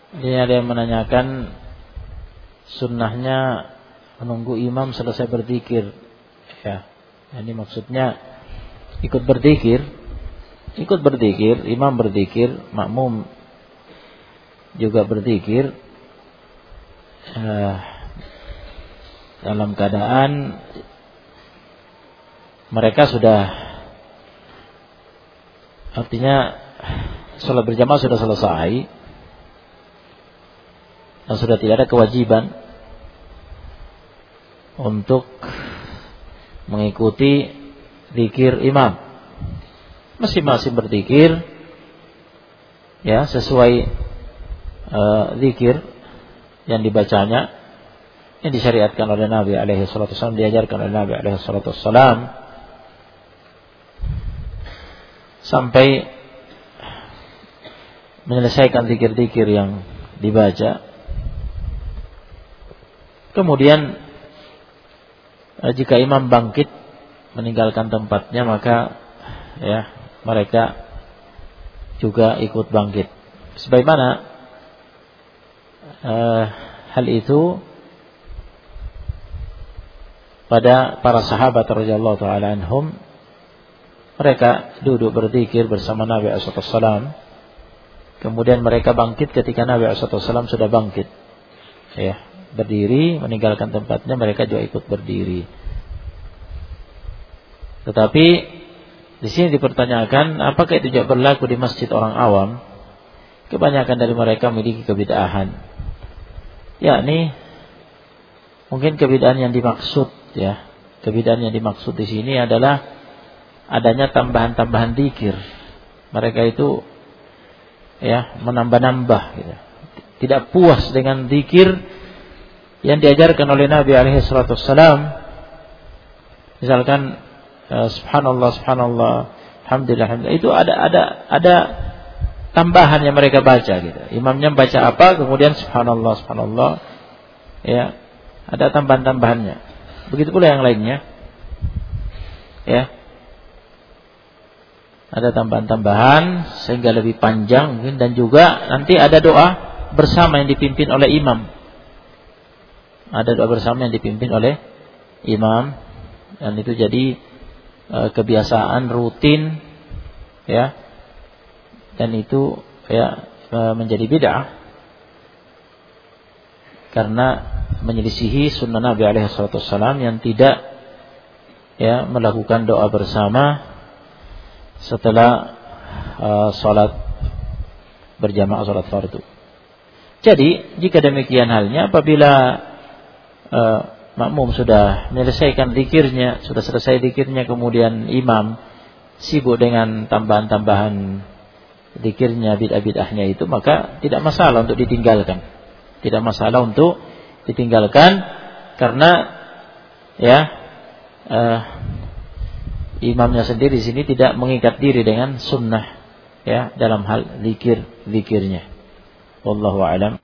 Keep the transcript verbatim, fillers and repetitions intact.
Ini ada yang menanyakan sunnahnya menunggu imam selesai berzikir. Ya, ini maksudnya ikut berzikir, ikut berzikir, imam berzikir, makmum juga berzikir eh, dalam keadaan mereka sudah, artinya sholat berjamaah sudah selesai dan sudah tidak ada kewajiban untuk mengikuti zikir imam. Masing-masing berzikir ya sesuai uh, zikir yang dibacanya, yang disyariatkan oleh Nabi alaihi salatu wasallam, diajarkan oleh Nabi alaihi salatu wasallam, sampai menyelesaikan zikir-zikir yang dibaca. Kemudian jika imam bangkit meninggalkan tempatnya, maka ya mereka juga ikut bangkit. Sebagaimana uh, hal itu pada para sahabat radhiyallahu taala anhum, mereka duduk berzikir bersama Nabi sallallahu alaihi wasallam. Kemudian mereka bangkit ketika Nabi sallallahu alaihi wasallam sudah bangkit. Ya, berdiri meninggalkan tempatnya, mereka juga ikut berdiri. Tetapi di sini dipertanyakan, apakah itu juga berlaku di masjid orang awam? Kebanyakan dari mereka memiliki kebid'ahan. Yakni mungkin kebid'ahan yang dimaksud ya, kebid'ahan yang dimaksud di sini adalah adanya tambahan-tambahan zikir. Mereka itu ya menambah-nambah gitu. Tidak puas dengan zikir yang diajarkan oleh Nabi alaihi salatu wassalam. Misalkan uh, subhanallah subhanallah alhamdulillah, alhamdulillah, itu ada ada ada tambahan yang mereka baca gitu. Imamnya baca apa, kemudian subhanallah subhanallah, ya, ada tambahan-tambahannya. Begitu pula yang lainnya. Ya. Ada tambahan-tambahan sehingga lebih panjang mungkin, dan juga nanti ada doa bersama yang dipimpin oleh imam. Ada doa bersama yang dipimpin oleh imam, dan itu jadi e, kebiasaan rutin ya, dan itu ya e, menjadi bid'ah karena menyelisihi sunnah Nabi alaihi salatu wassalam yang tidak ya melakukan doa bersama setelah e, salat berjamaah, salat fardu. Jadi jika demikian halnya, apabila Uh, makmum sudah menyelesaikan zikirnya, sudah selesai zikirnya, kemudian imam sibuk dengan tambahan-tambahan zikirnya, bid'ah-bid'ahnya itu, maka tidak masalah untuk ditinggalkan. Tidak masalah untuk ditinggalkan karena ya uh, imamnya sendiri di sini tidak mengikat diri dengan sunnah ya dalam hal zikir-zikirnya. Wallahu a'lam.